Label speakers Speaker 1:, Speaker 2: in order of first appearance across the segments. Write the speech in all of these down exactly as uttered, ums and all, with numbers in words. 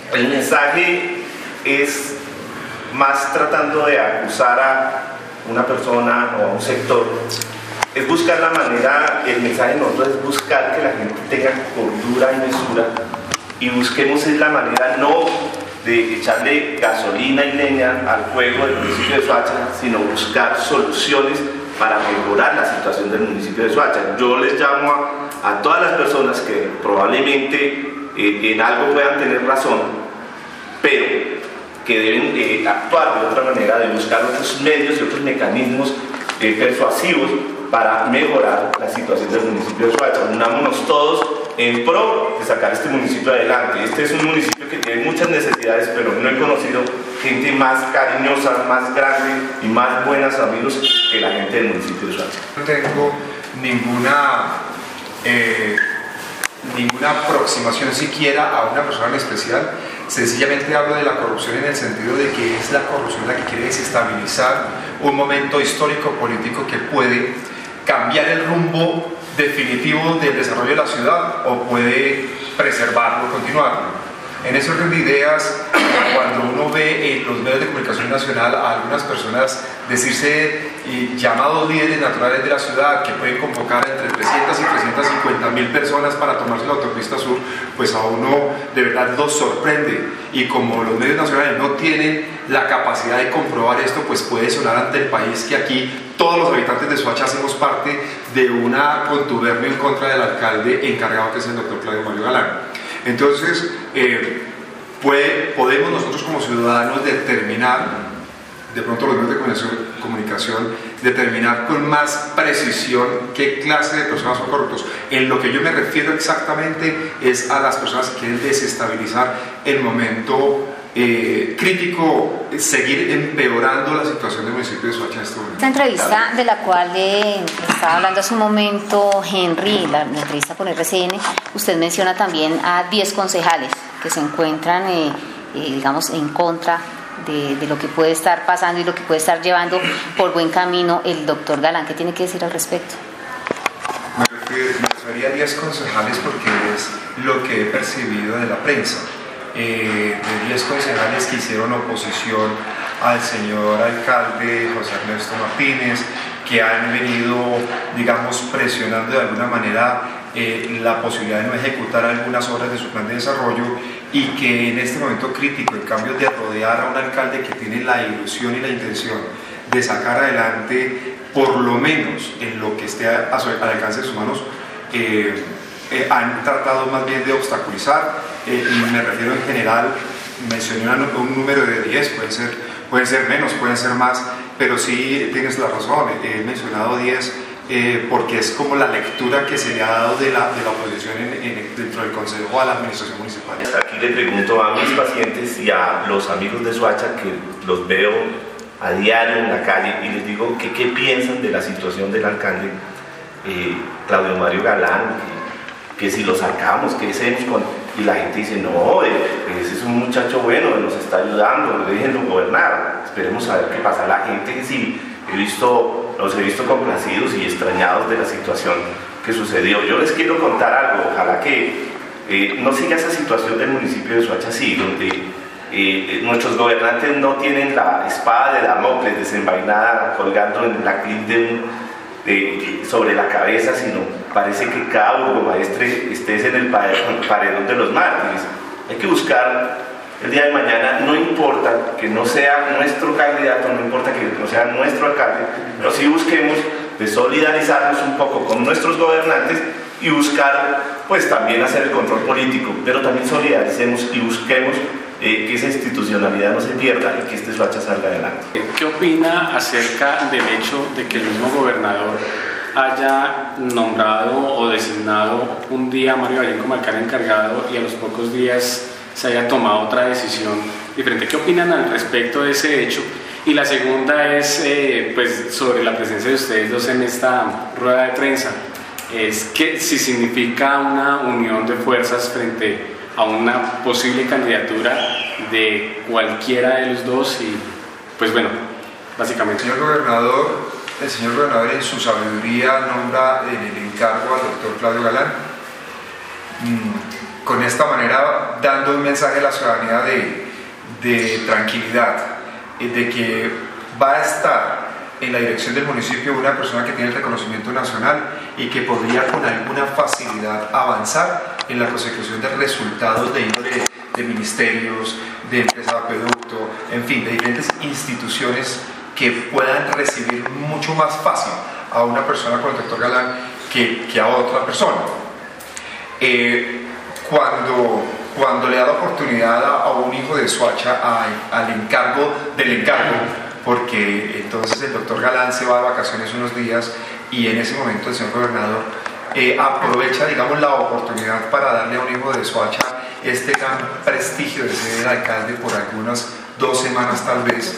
Speaker 1: El mensaje es más tratando de acusar a una persona o a un sector, es buscar la manera, el mensaje de nosotros es buscar que la gente tenga cordura y mesura, y busquemos es la manera no de echarle gasolina y leña al fuego del municipio de Soacha, sino buscar soluciones para mejorar la situación del municipio de Soacha. Yo les llamo a, a todas las personas que probablemente eh, en algo puedan tener razón, pero que deben eh, actuar de otra manera, de buscar otros medios y otros mecanismos eh, persuasivos para mejorar la situación del municipio de Soacha. Unámonos todos en pro de sacar este municipio adelante. Este es un municipio que tiene muchas necesidades, pero no he conocido gente más cariñosa, más grande y más buenas amigos que la gente del municipio de Soacha.
Speaker 2: No tengo ninguna, eh, ninguna aproximación siquiera a una persona en especial. Sencillamente hablo de la corrupción en el sentido de que es la corrupción la que quiere desestabilizar un momento histórico político que puede cambiar el rumbo definitivo del desarrollo de la ciudad o puede preservarlo, continuarlo. En ese orden de ideas, cuando uno ve en los medios de comunicación nacional a algunas personas decirse eh, llamados líderes naturales de la ciudad que pueden convocar entre trescientas y trescientas cincuenta mil personas para tomarse la autopista sur, pues a uno de verdad los sorprende, y como los medios nacionales no tienen la capacidad de comprobar esto, pues puede sonar ante el país que aquí todos los habitantes de Soacha hacemos parte de una contubernio en contra del alcalde encargado, que es el doctor Claudio Mario Galán. Entonces, eh, puede, podemos nosotros como ciudadanos determinar, de pronto los medios de comunicación, comunicación, determinar con más precisión qué clase de personas son corruptos. En lo que yo me refiero exactamente es a las personas que quieren desestabilizar el momento eh, crítico, seguir empeorando la situación del municipio de Soacha en este momento.
Speaker 3: Esta entrevista de la cual eh, estaba hablando hace un momento Henry, la, la entrevista con R C N, usted menciona también a diez concejales que se encuentran, eh, eh, digamos, en contra de, de lo que puede estar pasando y lo que puede estar llevando por buen camino el doctor Galán. ¿Qué tiene que decir al respecto?
Speaker 2: Me refería a diez concejales porque es lo que he percibido de la prensa. Eh, de diez concejales que hicieron oposición al señor alcalde José Ernesto Martínez, que han venido, digamos, presionando de alguna manera eh, la posibilidad de no ejecutar algunas obras de su plan de desarrollo, y que en este momento crítico, en cambio de rodear a un alcalde que tiene la ilusión y la intención de sacar adelante, por lo menos en lo que esté a su, al alcance de sus manos, eh, Eh, han tratado más bien de obstaculizar, eh, y me refiero en general, mencioné un, un número de diez, pueden ser, pueden ser menos, pueden ser más, pero sí tienes la razón, he mencionado diez eh, porque es como la lectura que se le ha dado de la, de la oposición en, en, dentro del Consejo a la Administración Municipal.
Speaker 1: Aquí le pregunto a mis pacientes y a los amigos de Soacha, que los veo a diario en la calle, y les digo que qué piensan de la situación del alcalde eh, Claudio Mario Galán, que, que si lo sacamos, que hacemos con... Y la gente dice, no, ese es un muchacho bueno, nos está ayudando, déjenlo gobernar, esperemos a ver qué pasa. La gente sí, he visto, los he visto complacidos y extrañados de la situación que sucedió. Yo les quiero contar algo, ojalá que eh, no siga esa situación del municipio de Soacha así, donde eh, nuestros gobernantes no tienen la espada de Damocles desenvainada colgando en la clip de un... De, sobre la cabeza, sino parece que cada burgomaestre estés en el paredón de los mártires. Hay que buscar el día de mañana, no importa que no sea nuestro candidato, no importa que no sea nuestro alcalde, pero sí busquemos de solidarizarnos un poco con nuestros gobernantes y buscar, pues también hacer el control político, pero también solidaricemos y busquemos Eh, que esa institucionalidad no se pierda y que este Soacha salga adelante.
Speaker 4: ¿Qué opina acerca del hecho de que el mismo gobernador haya nombrado o designado un día a Mario Galán como alcalde encargado y a los pocos días se haya tomado otra decisión diferente? ¿Qué opinan al respecto de ese hecho? Y la segunda es eh, pues sobre la presencia de ustedes dos en esta rueda de prensa. Es que si significa una unión de fuerzas frente a una posible candidatura de cualquiera de los dos, y pues bueno, básicamente.
Speaker 2: El señor gobernador, el señor gobernador en su sabiduría nombra en el encargo al doctor Claudio Galán. con esta manera dando un mensaje a la ciudadanía de, de tranquilidad, de que va a estar en la dirección del municipio una persona que tiene el reconocimiento nacional y que podría con alguna facilidad avanzar en la consecución de resultados de índole de ministerios, de empresas de acueducto, en fin, de diferentes instituciones que puedan recibir mucho más fácil a una persona como el doctor Galán que, que a otra persona. Eh, cuando, cuando le da la oportunidad a, a un hijo de Soacha a, al encargo del encargo, porque entonces el doctor Galán se va de vacaciones unos días y en ese momento el señor gobernador eh, aprovecha, digamos, la oportunidad para darle a un hijo de Soacha este gran prestigio de ser el alcalde por algunas dos semanas tal vez.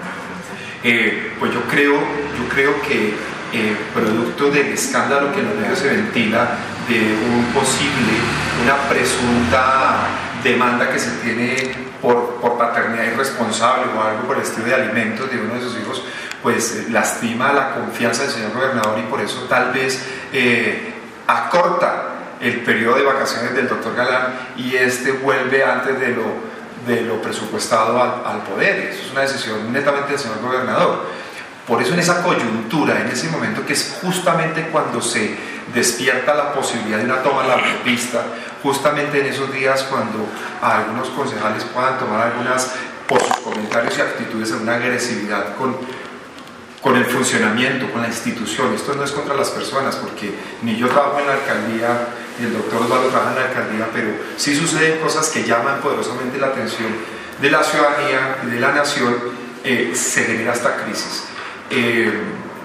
Speaker 2: Eh, pues yo creo, yo creo que eh, producto del escándalo que en los medios se ventila de un posible, una presunta demanda que se tiene por, por paternidad irresponsable o algo por el estilo de alimentos de uno de sus hijos, pues lastima la confianza del señor gobernador y por eso tal vez eh, acorta el periodo de vacaciones del doctor Galán y este vuelve antes de lo, de lo presupuestado al, al poder. Eso es una decisión netamente del señor gobernador. Por eso en esa coyuntura, en ese momento que es justamente cuando se despierta la posibilidad de una toma de la autopista, justamente en esos días cuando algunos concejales puedan tomar algunas, por sus comentarios y actitudes, alguna agresividad con, con el funcionamiento, con la institución. Esto no es contra las personas, porque ni yo trabajo en la alcaldía, ni el doctor Osvaldo trabaja en la alcaldía, pero sí suceden cosas que llaman poderosamente la atención de la ciudadanía y de la nación, eh, se genera esta crisis. Eh,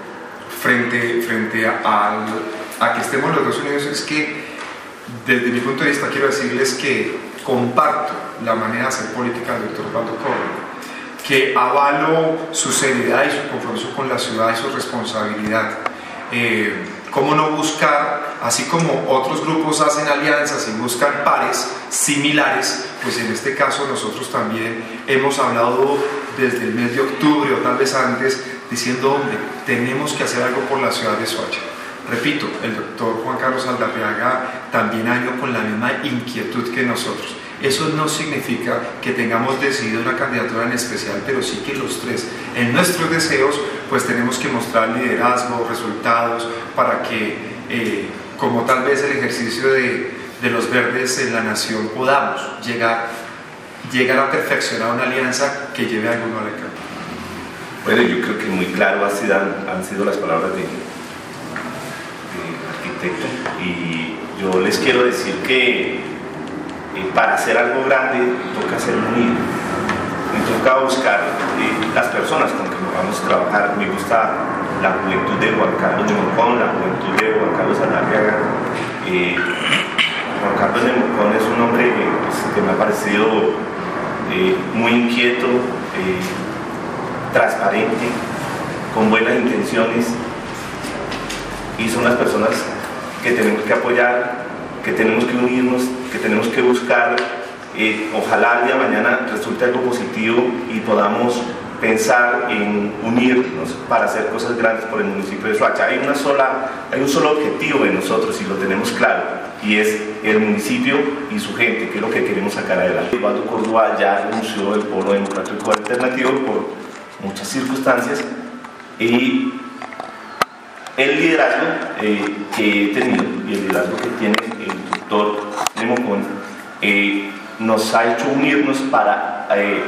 Speaker 2: frente, frente a, a, a que estemos los dos unidos, es que desde mi punto de vista quiero decirles que comparto la manera de hacer política del doctor Osvaldo Córdoba, que avalo su seriedad y su compromiso con la ciudad y su responsabilidad. Eh, ¿Cómo no buscar, así como otros grupos hacen alianzas y buscan pares similares, pues en este caso nosotros también hemos hablado desde el mes de octubre o tal vez antes, diciendo, hombre, tenemos que hacer algo por la ciudad de Soacha. Repito, el doctor Juan Carlos Aldarriaga también ha ido con la misma inquietud que nosotros. Eso no significa que tengamos decidido una candidatura en especial, pero sí que los tres, en nuestros deseos, pues tenemos que mostrar liderazgo, resultados, para que, eh, como tal vez el ejercicio de, de los verdes en la nación, podamos llegar, llegar a perfeccionar una alianza que lleve a alguno al alcalde.
Speaker 1: Bueno, yo creo que muy claro han sido, han sido las palabras de, de arquitecto, y yo les quiero decir que eh, para hacer algo grande toca hacerlo unido, y toca buscar eh, las personas con que nos vamos a trabajar. Me gusta la juventud de Juan Carlos de Mocón, la juventud de Juan Carlos Aldarriaga. Eh, Juan Carlos de Mocón es un hombre eh, pues, que me ha parecido eh, muy inquieto, eh, transparente, con buenas intenciones, y son las personas que tenemos que apoyar, que tenemos que unirnos, que tenemos que buscar. Eh, ojalá el día de mañana resulte algo positivo y podamos pensar en unirnos para hacer cosas grandes por el municipio de Soacha. Hay, una sola, hay un solo objetivo de nosotros y lo tenemos claro, y es el municipio y su gente, que es lo que queremos sacar adelante. Osvaldo Córdoba ya renunció del Polo Democrático Alternativo por muchas circunstancias, y el liderazgo eh, que he tenido y el liderazgo que tiene el doctor Lemocón eh, nos ha hecho unirnos para eh,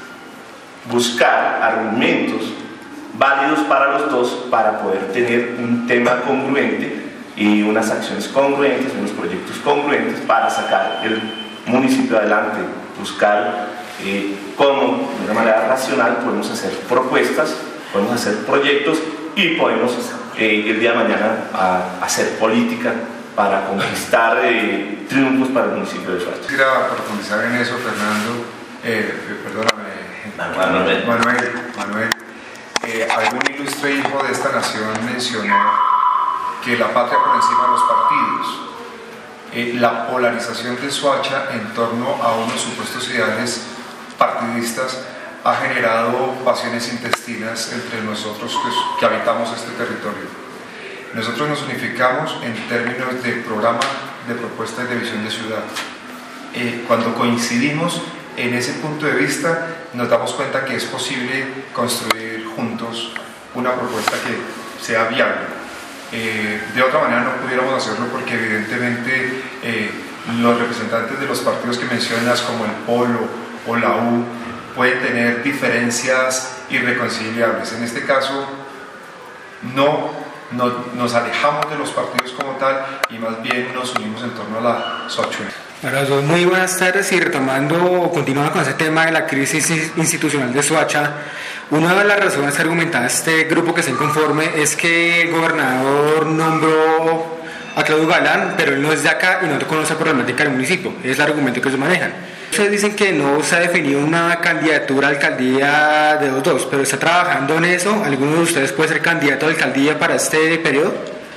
Speaker 1: buscar argumentos válidos para los dos, para poder tener un tema congruente y unas acciones congruentes, unos proyectos congruentes para sacar el municipio adelante, buscar eh, cómo de una manera racional podemos hacer propuestas, podemos hacer proyectos y podemos eh, el día de mañana a, hacer política para conquistar eh, triunfos para el municipio de Soacha.
Speaker 2: Quisiera profundizar en eso, Fernando, eh, perdóname, Manuel, Manuel, Manuel. Eh, algún ilustre hijo de esta nación mencionó que la patria por encima de los partidos. Eh, la polarización de Soacha en torno a unos supuestos ideales partidistas ha generado pasiones intestinas entre nosotros pues, que habitamos este territorio. Nosotros nos unificamos en términos de programa, de propuesta y de visión de ciudad. eh, cuando coincidimos en ese punto de vista, nos damos cuenta que es posible construir juntos una propuesta que sea viable. Eh, de otra manera no pudiéramos hacerlo porque evidentemente eh, los representantes de los partidos que mencionas, como el Polo o la U, pueden tener diferencias irreconciliables. En este caso no, no nos alejamos de los partidos como tal y más bien nos unimos en torno a la Soacha.
Speaker 5: Para todos, muy buenas tardes, y retomando o continuando con ese tema de la crisis institucional de Soacha, una de las razones que argumentaba este grupo que se inconforme es que el gobernador nombró a Claudio Galán, pero él no es de acá y no conoce la problemática del municipio. Es el argumento que ellos manejan. Ustedes dicen que no se ha definido una candidatura a alcaldía de los dos, pero está trabajando en eso. ¿Alguno de ustedes puede ser candidato a alcaldía para este periodo?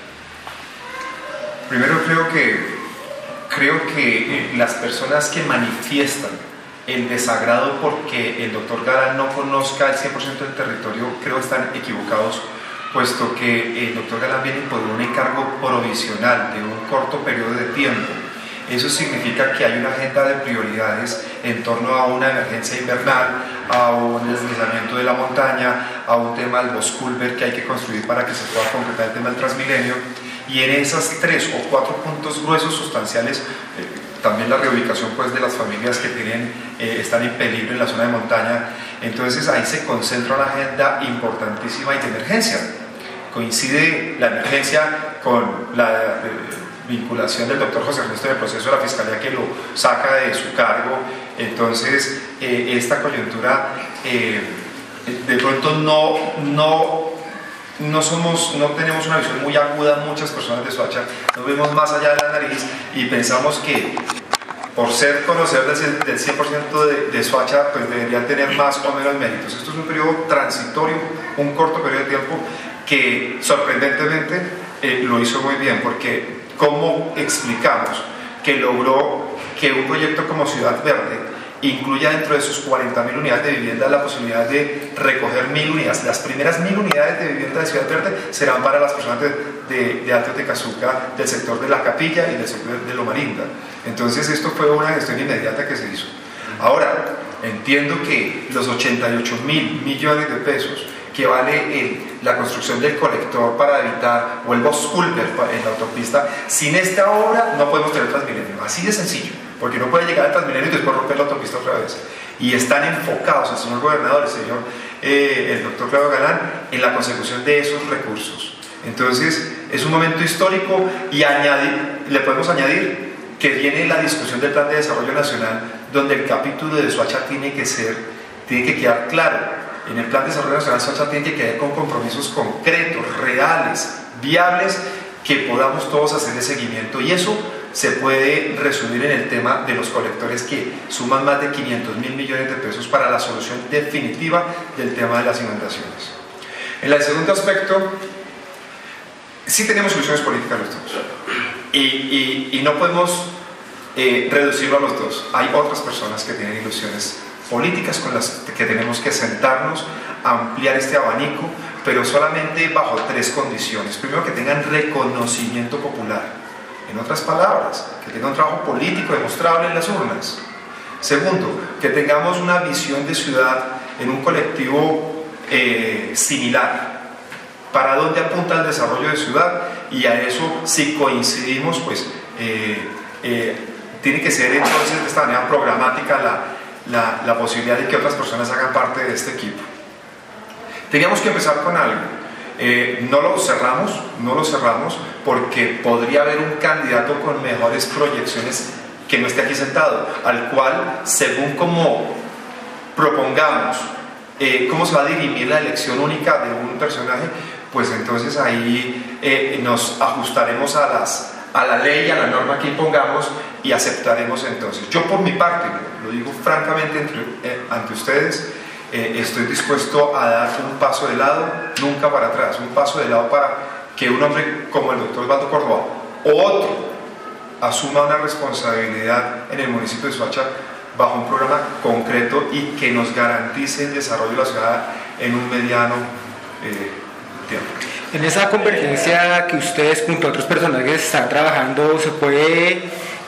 Speaker 2: Primero creo que creo que las personas que manifiestan el desagrado porque el doctor Galán no conozca el cien por ciento del territorio, creo que están equivocados, puesto que el doctor Galán viene por un encargo provisional de un corto periodo de tiempo. Eso significa que hay una agenda de prioridades en torno a una emergencia invernal, a un deslizamiento de la montaña, a un tema del Bosculver que hay que construir para que se pueda concretar el tema del Transmilenio, y en esas tres o cuatro puntos gruesos sustanciales, eh, también la reubicación pues, de las familias que tienen, eh, están en peligro en la zona de montaña. Entonces ahí se concentra una agenda importantísima y de emergencia. Coincide la emergencia con la eh, vinculación del doctor José Ernesto en el proceso de la Fiscalía que lo saca de su cargo. Entonces eh, esta coyuntura eh, de pronto no, no, no, somos, no tenemos una visión muy aguda, muchas personas de Soacha, nos vemos más allá de la nariz y pensamos que por ser conocedor del cien por ciento de, de Soacha, pues deberían tener más o menos méritos. Esto es un periodo transitorio, un corto periodo de tiempo que sorprendentemente eh, lo hizo muy bien, porque ¿cómo explicamos que logró que un proyecto como Ciudad Verde incluya dentro de sus cuarenta mil unidades de vivienda la posibilidad de recoger mil unidades? Las primeras mil unidades de vivienda de Ciudad Verde serán para las personas de, de, de Alto Tecazuca, del sector de La Capilla y del sector de Loma Linda. Entonces esto fue una gestión inmediata que se hizo. Ahora, entiendo que los ochenta y ocho mil millones de pesos que vale el, la construcción del colector para evitar, o el Bosculver en la autopista, sin esta obra no podemos tener Transmilenio, así de sencillo, porque no puede llegar al Transmilenio y después romper la autopista otra vez. Y están enfocados el señor gobernador, el señor, eh, el doctor Claudio Galán, en la consecución de esos recursos. Entonces es un momento histórico y añadir, le podemos añadir que viene la discusión del Plan de Desarrollo Nacional, donde el capítulo de Soacha tiene que ser, tiene que quedar claro. En el Plan de Desarrollo Nacional Soacha tiene que quedar con compromisos concretos, reales, viables, que podamos todos hacer el seguimiento, y eso se puede resumir en el tema de los colectores, que suman más de quinientos mil millones de pesos para la solución definitiva del tema de las inundaciones. En el segundo aspecto, sí tenemos soluciones políticas los dos, y, y, y no podemos eh, reducirlo a los dos. Hay otras personas que tienen ilusiones políticas con las que tenemos que sentarnos, ampliar este abanico, pero solamente bajo tres condiciones. Primero, que tengan reconocimiento popular. En otras palabras, que tengan un trabajo político demostrable en las urnas. Segundo, que tengamos una visión de ciudad en un colectivo eh, similar. ¿Para dónde apunta el desarrollo de ciudad? Y a eso, si coincidimos, pues eh, eh, tiene que ser entonces de esta manera programática la La, la posibilidad de que otras personas hagan parte de este equipo. Teníamos que empezar con algo. Eh, no lo cerramos, no lo cerramos porque podría haber un candidato con mejores proyecciones que no esté aquí sentado, al cual, según como propongamos eh, cómo se va a dirimir la elección única de un personaje, pues entonces ahí eh, nos ajustaremos a las a la ley, a la norma que impongamos, y aceptaremos entonces. Yo por mi parte, lo digo francamente entre, eh, ante ustedes, eh, estoy dispuesto a dar un paso de lado, nunca para atrás, un paso de lado para que un hombre como el doctor Osvaldo Córdoba o otro asuma una responsabilidad en el municipio de Soacha bajo un programa concreto y que nos garantice el desarrollo de la ciudad en un mediano eh, tiempo.
Speaker 5: En esa convergencia que ustedes junto a otros personajes están trabajando, ¿se puede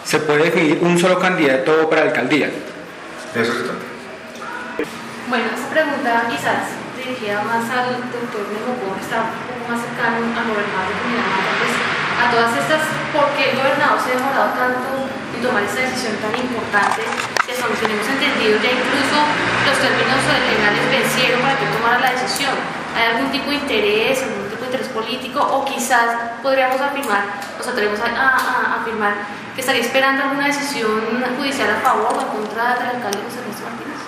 Speaker 5: se puede definir un solo candidato para la alcaldía.
Speaker 2: De eso se trata.
Speaker 6: Bueno, esta pregunta quizás dirigida más al doctor Mengocón, está un poco más cercano al gobernador de Cundinamarca, pues, a todas estas, ¿por qué el gobernador se ha demorado tanto en tomar esta decisión tan importante? Que hasta donde tenemos entendido ya incluso los términos legales vencieron para que tomara la decisión. ¿Hay algún tipo de interés, algún tipo de interés político? O quizás podríamos afirmar, nos atrevemos a, a, a afirmar que estaría esperando alguna decisión judicial a favor o en contra del alcalde José Ernesto Martínez.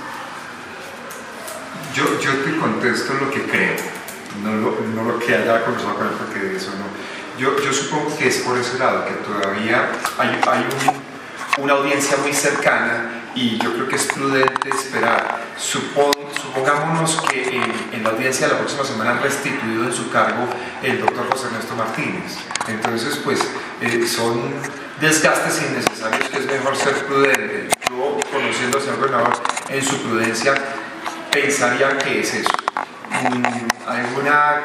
Speaker 2: Yo, yo te contesto lo que creo, no lo, no lo que haya conversado con él, porque de eso no. Yo, yo supongo que es por ese lado, que todavía hay, hay un, una audiencia muy cercana y yo creo que es prudente esperar. Supon, supongámonos que en, en la audiencia de la próxima semana ha restituido en su cargo el doctor José Ernesto Martínez. Entonces, pues, eh, son desgastes innecesarios que es mejor ser prudente. Yo, conociendo al señor gobernador en su prudencia, pensaría que es eso. Alguna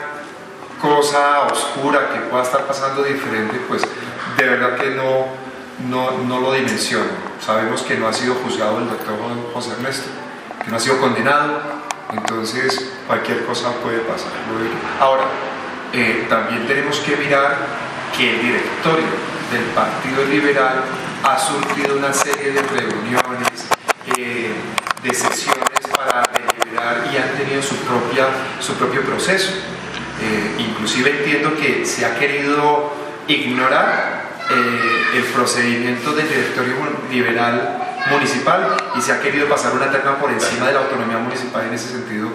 Speaker 2: cosa oscura que pueda estar pasando diferente, pues de verdad que no, no, no lo dimensiono. Sabemos que no ha sido juzgado el doctor José Ernesto, que no ha sido condenado, entonces cualquier cosa puede pasar. Ahora, eh, también tenemos que mirar que el directorio del Partido Liberal ha surgido una serie de reuniones, eh, de sesiones para deliberar y han tenido su, propia, su propio proceso. Eh, inclusive entiendo que se ha querido ignorar eh, el procedimiento del directorio liberal municipal y se ha querido pasar una terna por encima de la autonomía municipal en ese sentido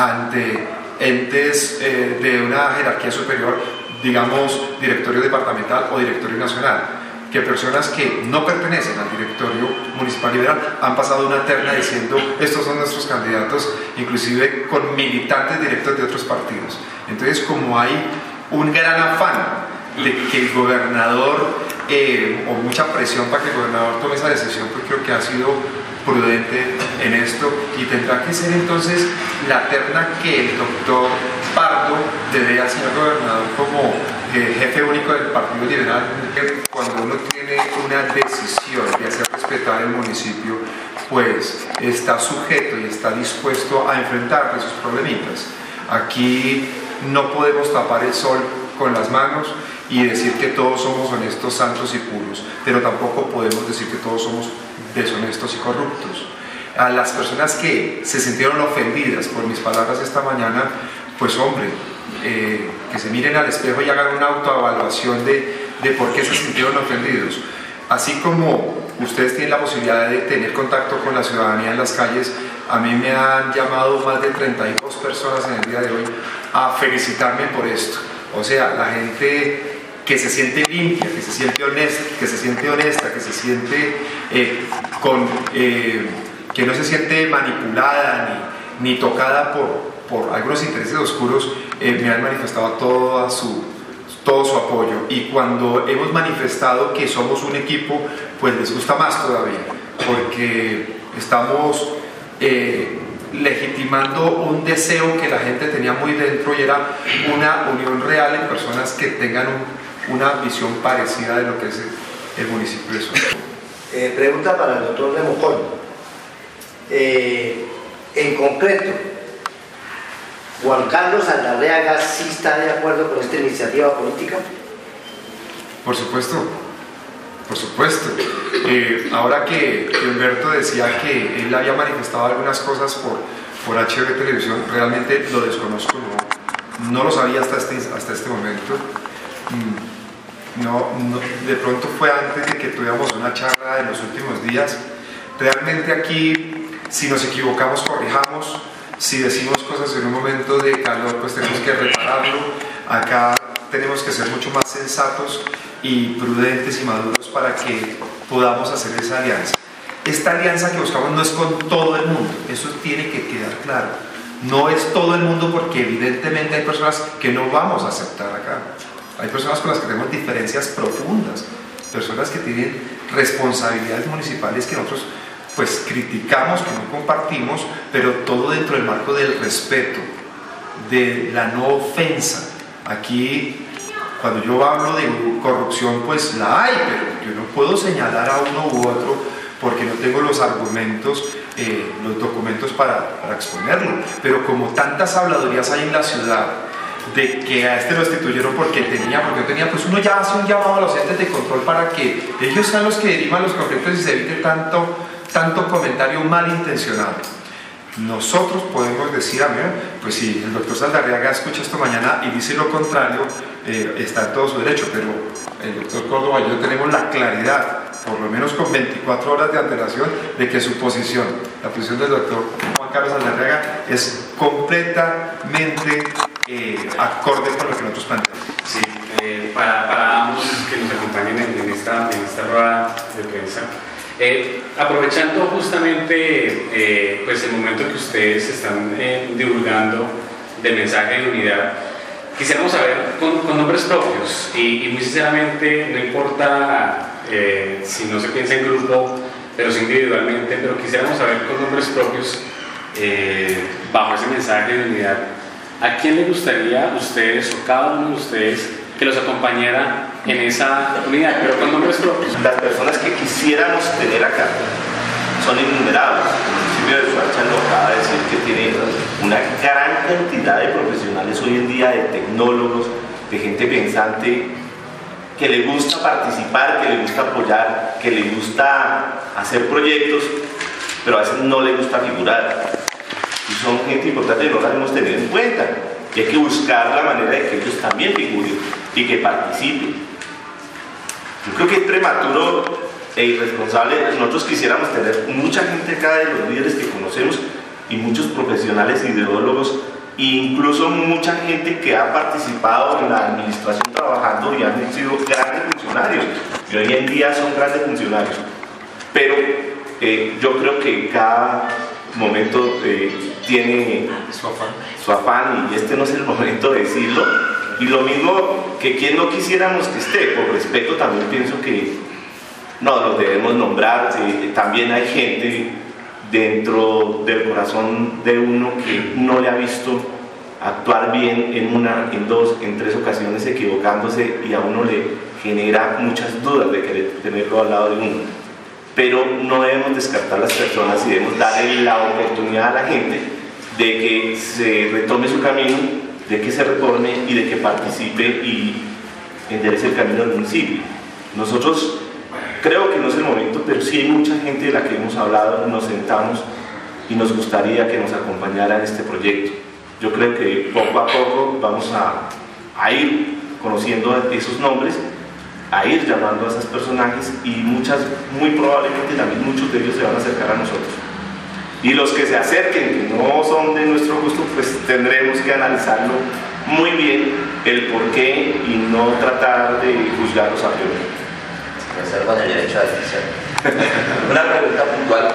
Speaker 2: ante entes eh, de una jerarquía superior, digamos directorio departamental o directorio nacional, que personas que no pertenecen al directorio municipal liberal han pasado una terna diciendo estos son nuestros candidatos, inclusive con militantes directos de otros partidos. Entonces, como hay un gran afán de que el gobernador eh, o mucha presión para que el gobernador tome esa decisión, pues creo que ha sido prudente en esto y tendrá que ser entonces la terna que el doctor Pardo debe al señor gobernador como eh, jefe único del Partido Liberal. Cuando uno tiene una decisión de hacer respetar el municipio, pues está sujeto y está dispuesto a enfrentar esos problemitas. Aquí no podemos tapar el sol con las manos y decir que todos somos honestos, santos y puros, pero tampoco podemos decir que todos somos deshonestos y corruptos. A las personas que se sintieron ofendidas por mis palabras esta mañana, pues hombre, eh, que se miren al espejo y hagan una autoevaluación de, de por qué se sintieron ofendidos. Así como ustedes tienen la posibilidad de tener contacto con la ciudadanía en las calles, a mí me han llamado más de treinta y dos personas en el día de hoy a felicitarme por esto. O sea, la gente que se siente limpia, que se siente honesta, que se siente honesta, que se siente eh, con, eh, que no se siente manipulada ni, ni tocada por, por algunos intereses oscuros, eh, me han manifestado toda su, todo su apoyo. Y cuando hemos manifestado que somos un equipo, pues les gusta más todavía, porque estamos eh, legitimando un deseo que la gente tenía muy dentro y era una unión real en personas que tengan un, una visión parecida de lo que es el, el municipio de Soacha.
Speaker 7: Eh, pregunta para el doctor Mengocón. Eh, en concreto, ¿Juan Carlos Aldarreaga sí está de acuerdo con esta iniciativa política?
Speaker 2: Por supuesto, por supuesto. Eh, ahora que Humberto decía que él había manifestado algunas cosas por, por H B Televisión, realmente lo desconozco, no, no lo sabía hasta este, hasta este momento. No, no, de pronto fue antes de que tuviéramos una charla en los últimos días. Realmente aquí, si nos equivocamos, corrijamos. Si decimos cosas en un momento de calor, pues tenemos que repararlo. Acá tenemos que ser mucho más sensatos y prudentes y maduros para que podamos hacer esa alianza. Esta alianza que buscamos no es con todo el mundo, eso tiene que quedar claro. No es todo el mundo porque evidentemente hay personas que no vamos a aceptar acá. Hay personas con las que tenemos diferencias profundas, personas que tienen responsabilidades municipales que nosotros pues criticamos, que no compartimos, pero todo dentro del marco del respeto, de la no ofensa. Aquí Cuando yo hablo de corrupción, pues la hay, pero yo no puedo señalar a uno u otro porque no tengo los argumentos, eh, los documentos para, para exponerlo. Pero como tantas habladurías hay en la ciudad de que a este lo destituyeron porque tenía, porque no tenía, pues uno ya hace un llamado a los entes de control para que ellos sean los que derivan los conflictos y se evite tanto, tanto comentario malintencionado. Nosotros podemos decir, a mí, pues si el doctor Saldarriaga escucha esto mañana y dice lo contrario, eh, está en todo su derecho, pero el doctor Córdoba y yo tenemos la claridad, por lo menos con veinticuatro horas de antelación, de que su posición, la posición del doctor Juan Carlos Saldarriaga, es completamente eh, acorde con lo que nosotros planteamos.
Speaker 4: Sí, eh, para, para ambos que nos acompañen en, en, esta, en esta rueda de prensa. Eh, aprovechando justamente eh, pues el momento que ustedes están eh, divulgando del mensaje de unidad, quisiéramos saber con, con nombres propios y, y muy sinceramente no importa eh, si no se piensa en grupo, pero sí individualmente, pero quisiéramos saber con nombres propios eh, bajo ese mensaje de unidad, ¿a quién le gustaría a ustedes o cada uno de ustedes que los acompañara en esa unidad, pero con nombres propios?
Speaker 1: Las personas que quisiéramos tener acá son innumerables. El municipio de Soacha nos acaba de decir que tiene una gran cantidad de profesionales hoy en día, de tecnólogos, de gente pensante, que le gusta participar, que le gusta apoyar, que le gusta hacer proyectos, pero a veces no le gusta figurar. Y son gente importante y no la debemos tener en cuenta. Y hay que buscar la manera de que ellos también figuren y que participen. Yo creo que es prematuro e irresponsable. Nosotros quisiéramos tener mucha gente acá de los líderes que conocemos y muchos profesionales, ideólogos, e incluso mucha gente que ha participado en la administración trabajando y han sido grandes funcionarios. Y hoy en día son grandes funcionarios. Pero eh, yo creo que cada momento eh, tiene
Speaker 2: Su afán.
Speaker 1: su afán y este no es el momento de decirlo. Y lo mismo que quien no quisiéramos que esté, por respeto también pienso que no los debemos nombrar. Eh, también hay gente dentro del corazón de uno que no le ha visto actuar bien en una, en dos, en tres ocasiones equivocándose y a uno le genera muchas dudas de querer tenerlo al lado de uno. Pero no debemos descartar las personas y debemos darle la oportunidad a la gente de que se retome su camino, de que se retorne y de que participe y enderece el camino del municipio. Nosotros creo que no es el momento, pero sí hay mucha gente de la que hemos hablado, nos sentamos y nos gustaría que nos acompañara en este proyecto. Yo creo que poco a poco vamos a, a ir conociendo esos nombres, a ir llamando a esos personajes y muchas, muy probablemente también muchos de ellos se van a acercar a nosotros. Y los que se acerquen, que no son de nuestro gusto, pues tendremos que analizarlo muy bien, el por qué y no tratar de juzgarlos a priori.
Speaker 7: Reservan el derecho a decisión. Una pregunta puntual.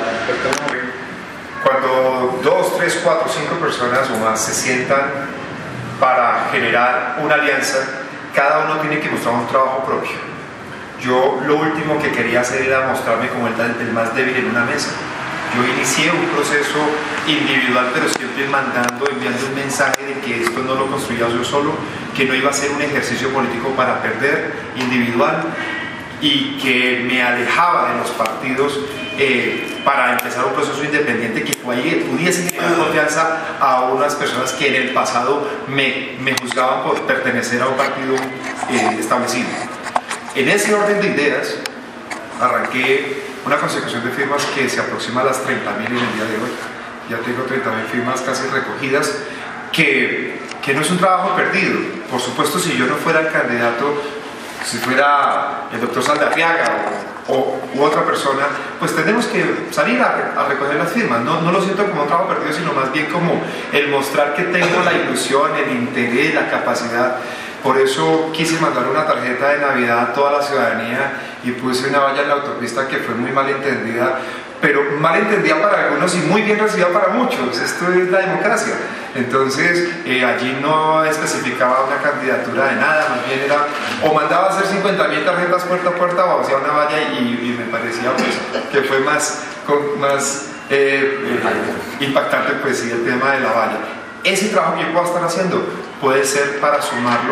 Speaker 2: Cuando dos, tres, cuatro, cinco personas o más se sientan para generar una alianza, cada uno tiene que mostrar un trabajo propio. Yo lo último que quería hacer era mostrarme como el, el más débil en una mesa. Yo inicié un proceso individual, pero siempre mandando, enviando un mensaje de que esto no lo construía yo solo, que no iba a ser un ejercicio político para perder, individual, y que me alejaba de los partidos eh, para empezar un proceso independiente que pudiese generar confianza a unas personas que en el pasado me, me juzgaban por pertenecer a un partido eh, establecido. En ese orden de ideas, arranqué una consecución de firmas que se aproxima a las treinta mil en el día de hoy. Ya tengo treinta mil firmas casi recogidas, que, que no es un trabajo perdido. Por supuesto, si yo no fuera el candidato, si fuera el doctor Saldarriaga o, o u otra persona, pues tenemos que salir a, a recoger las firmas. No, no lo siento como un trabajo perdido, sino más bien como el mostrar que tengo la ilusión, el interés, la capacidad. Por eso quise mandar una tarjeta de Navidad a toda la ciudadanía y puse una valla en la autopista que fue muy mal entendida, pero mal entendida para algunos y muy bien recibida para muchos. Esto es la democracia. Entonces, eh, allí no especificaba una candidatura de nada, más bien era o mandaba a hacer cincuenta mil tarjetas puerta a puerta o hacía una valla y, y me parecía pues, que fue más, con, más eh, eh, impactante pues, sí, el tema de la valla. Ese trabajo que yo puedo estar haciendo puede ser para sumarlo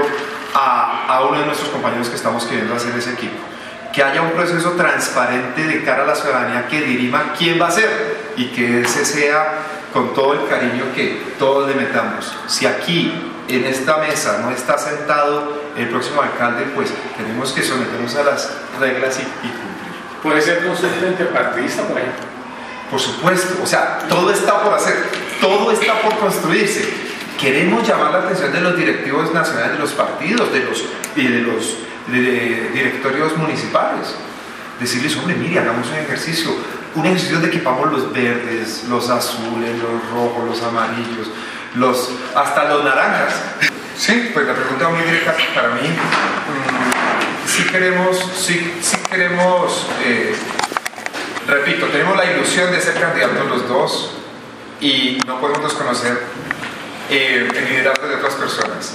Speaker 2: a, a uno de nuestros compañeros que estamos queriendo hacer ese equipo. Que haya un proceso transparente de cara a la ciudadanía que dirima quién va a ser y que ese sea con todo el cariño que todos le metamos. Si aquí, en esta mesa, no está sentado el próximo alcalde, pues tenemos que someternos a las reglas y, y cumplir.
Speaker 4: ¿Puede ser consulta interpartidista, por ejemplo?
Speaker 2: Por supuesto, o sea, todo está por hacer, todo está por construirse. Queremos llamar la atención de los directivos nacionales de los partidos de los, y de los de, de directorios municipales. Decirles, hombre, mire, hagamos un ejercicio, un ejercicio donde equipamos los verdes, los azules, los rojos, los amarillos, los, hasta los naranjas. Sí, pues la pregunta muy directa para mí. Mmm, sí queremos, sí, sí queremos, eh, repito, tenemos la ilusión de ser candidatos los dos y no podemos desconocer eh, el liderazgo de otras personas.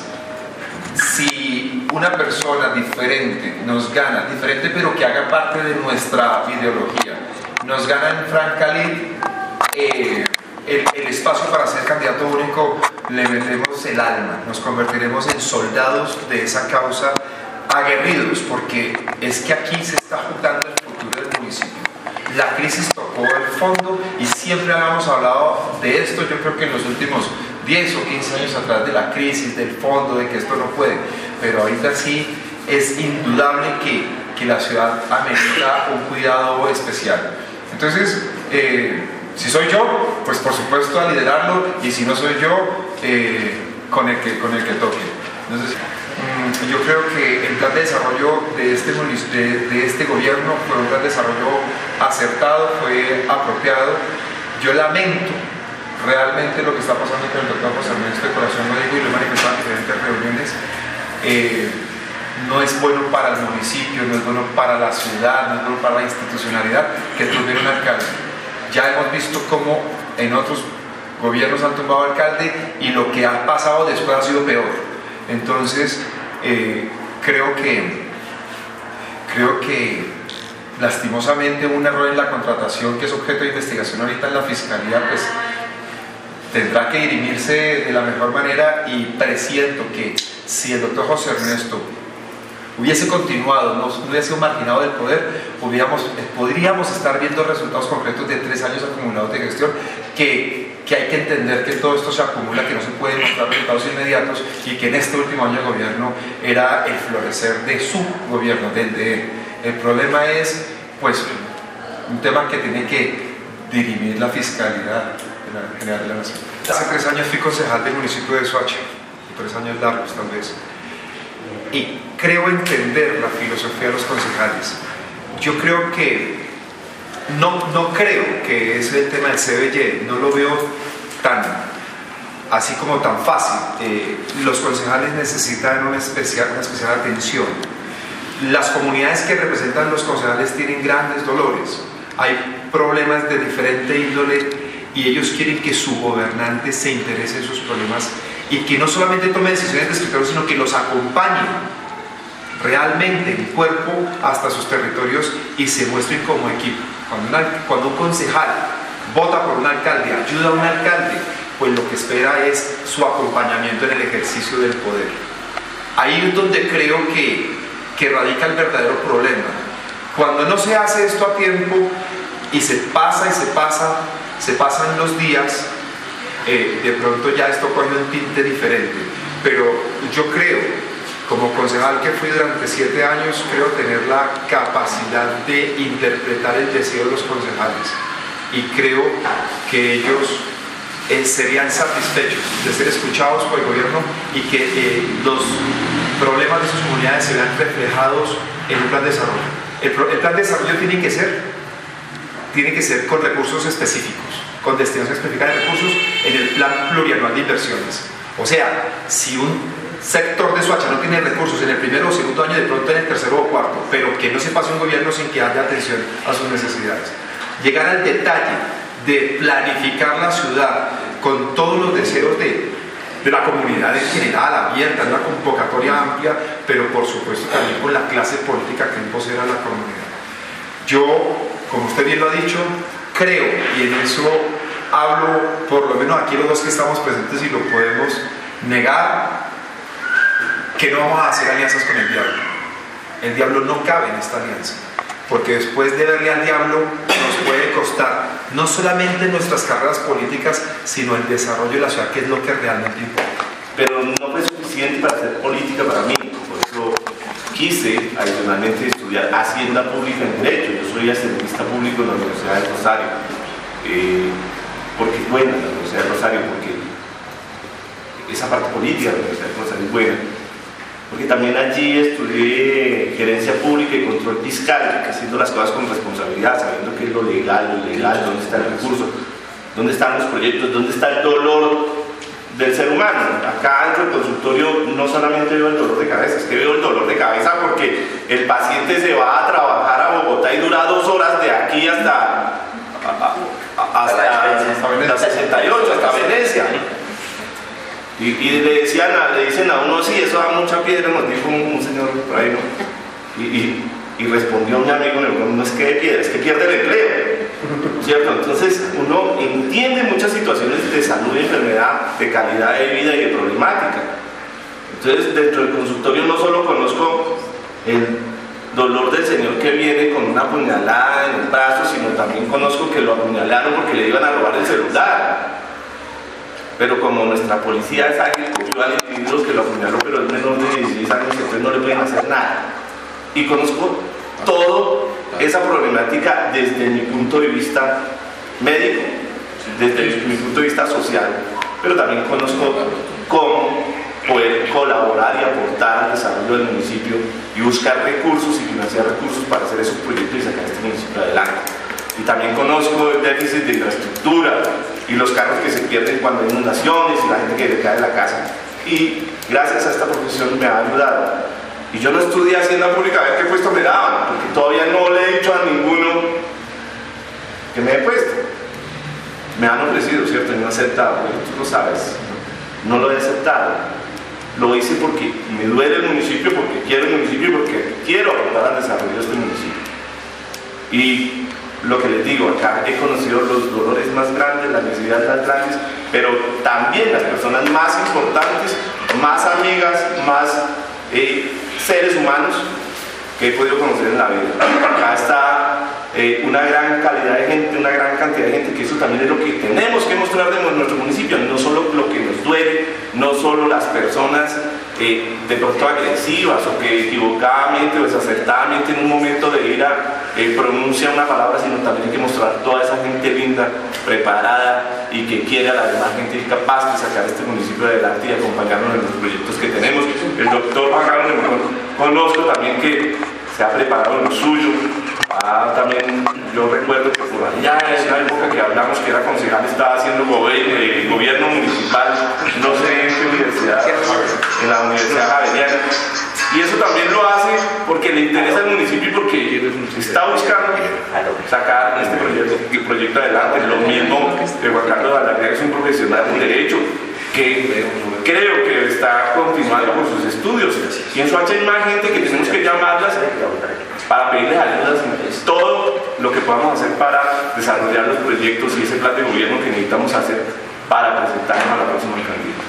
Speaker 2: Si una persona diferente nos gana, diferente pero que haga parte de nuestra ideología, nos gana en Francalit, eh, el, el espacio para ser candidato único, le metemos el alma, nos convertiremos en soldados de esa causa, aguerridos, porque es que aquí se está juntando el futuro del municipio. La crisis tocó el fondo y siempre habíamos hablado de esto, yo creo que en los últimos diez o quince años atrás, de la crisis, del fondo, de que esto no puede, pero ahorita sí es indudable que, que la ciudad amerita un cuidado especial. Entonces, eh, si soy yo, pues por supuesto a liderarlo, y si no soy yo, eh, con, el que, con el que toque. Entonces, mmm, yo creo que el plan de desarrollo de este, de, de este gobierno fue un plan de desarrollo acertado, fue apropiado. Yo lamento realmente lo que está pasando con el doctor José Ernesto de Corazón, lo digo y lo he manifestado en diferentes reuniones. Eh, no es bueno para el municipio, no es bueno para la ciudad, no es bueno para la institucionalidad que tuviera un alcalde. Ya hemos visto cómo en otros gobiernos han tumbado alcalde y lo que ha pasado después ha sido peor. Entonces, eh, creo que creo que lastimosamente un error en la contratación que es objeto de investigación ahorita en la Fiscalía, pues tendrá que dirimirse de la mejor manera, y presiento que si el doctor José Ernesto hubiese continuado, no hubiese sido marginado del poder, hubiéramos, podríamos estar viendo resultados concretos de tres años acumulados de gestión, que, que hay que entender que todo esto se acumula, que no se pueden mostrar resultados inmediatos, y que en este último año de gobierno era el florecer de su gobierno, del de él. El problema es, pues, un tema que tiene que dirimir la Fiscalía General de la Nación. Hace tres años fui concejal del municipio de Soacha, tres años largos tal vez, y creo entender la filosofía de los concejales. Yo creo que no, no creo que es el tema del C B Y, no lo veo tan así como tan fácil. Eh, los concejales necesitan una especial, una especial atención. Las comunidades que representan los concejales tienen grandes dolores, hay problemas de diferente índole, y ellos quieren que su gobernante se interese en sus problemas y que no solamente tome decisiones de escritorio, sino que los acompañe realmente en cuerpo hasta sus territorios y se muestren como equipo. Cuando, una, cuando un concejal vota por un alcalde, ayuda a un alcalde, pues lo que espera es su acompañamiento en el ejercicio del poder. Ahí es donde creo que, que radica el verdadero problema. Cuando no se hace esto a tiempo y se pasa y se pasa, se pasan los días, eh, de pronto ya esto coge un tinte diferente. Pero yo creo, como concejal que fui durante siete años, creo tener la capacidad de interpretar el deseo de los concejales, y creo que ellos eh, serían satisfechos de ser escuchados por el gobierno y que eh, los problemas de sus comunidades se vean reflejados en un plan de desarrollo. El, el plan de desarrollo tiene que ser tiene que ser con recursos específicos, con destinación específica de recursos en el plan plurianual de inversiones. O sea, si un sector de Soacha no tiene recursos en el primero o segundo año, de pronto en el tercero o cuarto, pero que no se pase un gobierno sin que haya atención a sus necesidades. Llegar al detalle de planificar la ciudad con todos los deseos de, de la comunidad en general, abierta, en una convocatoria amplia, pero por supuesto también con la clase política que impulsera a la comunidad. Yo, como usted bien lo ha dicho, creo, y en eso hablo por lo menos aquí los dos que estamos presentes y lo podemos negar, que no vamos a hacer alianzas con el diablo. El diablo no cabe en esta alianza, porque después de verle al diablo nos puede costar no solamente nuestras carreras políticas, sino el desarrollo de la ciudad, que es lo que realmente importa.
Speaker 1: Pero no fue suficiente para hacer política para mí, por eso quise adicionalmente estudiar Hacienda Pública en Derecho. Yo soy hacendista público en la Universidad del Rosario, eh, porque es buena la Universidad del Rosario, porque esa parte política de la Universidad del Rosario es buena, porque también allí estudié gerencia pública y control fiscal, haciendo las cosas con responsabilidad, sabiendo qué es lo legal, lo ilegal, dónde está el recurso, dónde están los proyectos, dónde está el dolor del ser humano. Acá dentro del consultorio no solamente veo el dolor de cabeza, es que veo el dolor de cabeza porque el paciente se va a trabajar a Bogotá y dura dos horas de aquí hasta hasta, hasta, hasta sesenta y ocho, hasta Venecia. Y, y le, decían a, le dicen a uno, sí, eso da mucha piedra, nos dijo un, un señor por ahí, ¿no? Y, y, y respondió mi amigo, no es que de piedra, es que pierde el empleo, ¿cierto? Entonces uno entiende muchas situaciones de salud y enfermedad, de calidad de vida y de problemática. Entonces dentro del consultorio no solo conozco el dolor del señor que viene con una puñalada en el brazo, sino también conozco que lo apuñalaron porque le iban a robar el celular. Pero como nuestra policía es ágil, cogió al individuo que lo apuñaló, pero es menor de dieciséis años, entonces no le pueden hacer nada. Y conozco toda esa problemática desde mi punto de vista médico, desde mi punto de vista social, pero también conozco cómo poder colaborar y aportar al desarrollo del municipio y buscar recursos y financiar recursos para hacer esos proyectos y sacar este municipio adelante. Y también conozco el déficit de infraestructura y los carros que se pierden cuando hay inundaciones y la gente que le cae en la casa. Y gracias a esta profesión me ha ayudado. Y yo no estudié Hacienda Pública a ver qué puesto me daban, porque todavía no le he dicho a ninguno que me he puesto. Me han ofrecido, ¿cierto? Y no he aceptado, tú lo sabes. No lo he aceptado. Lo hice porque me duele el municipio, porque quiero el municipio y porque quiero aportar al desarrollo de este municipio. Y lo que les digo, acá he conocido los dolores más grandes, las necesidades más grandes, pero también las personas más importantes, más amigas, más eh, seres humanos que he podido conocer en la vida. Acá está eh, una gran calidad de gente, una gran cantidad de gente, que eso también es lo que tenemos que mostrar de nuestro municipio, no solo lo que nos duele, no solo las personas eh, de pronto agresivas o que equivocadamente o desacertadamente en un momento de ira eh, pronuncia una palabra, sino también hay que mostrar toda esa gente linda, preparada y que quiere a la demás gente capaz de sacar este municipio adelante y acompañarnos en los proyectos que tenemos. El doctor Juan Carlos conozco también que se ha preparado en lo suyo. Ah, también yo recuerdo que por allá en una época que hablamos que era concejal, estaba haciendo gobierno, eh, gobierno municipal, no sé en qué universidad, en la Universidad Javeriana. Y eso también lo hace porque le interesa al municipio y porque está buscando sacar este proyecto, el proyecto adelante. Lo mismo de Juan Carlos Alarrea, es un profesional en derecho que creo que está continuando con sus estudios. Y en Soacha hay más gente que tenemos que llamarlas para pedirles ayudas, todo lo que podamos hacer para desarrollar los proyectos y ese plan de gobierno que necesitamos hacer para presentarnos a la próxima alcaldía.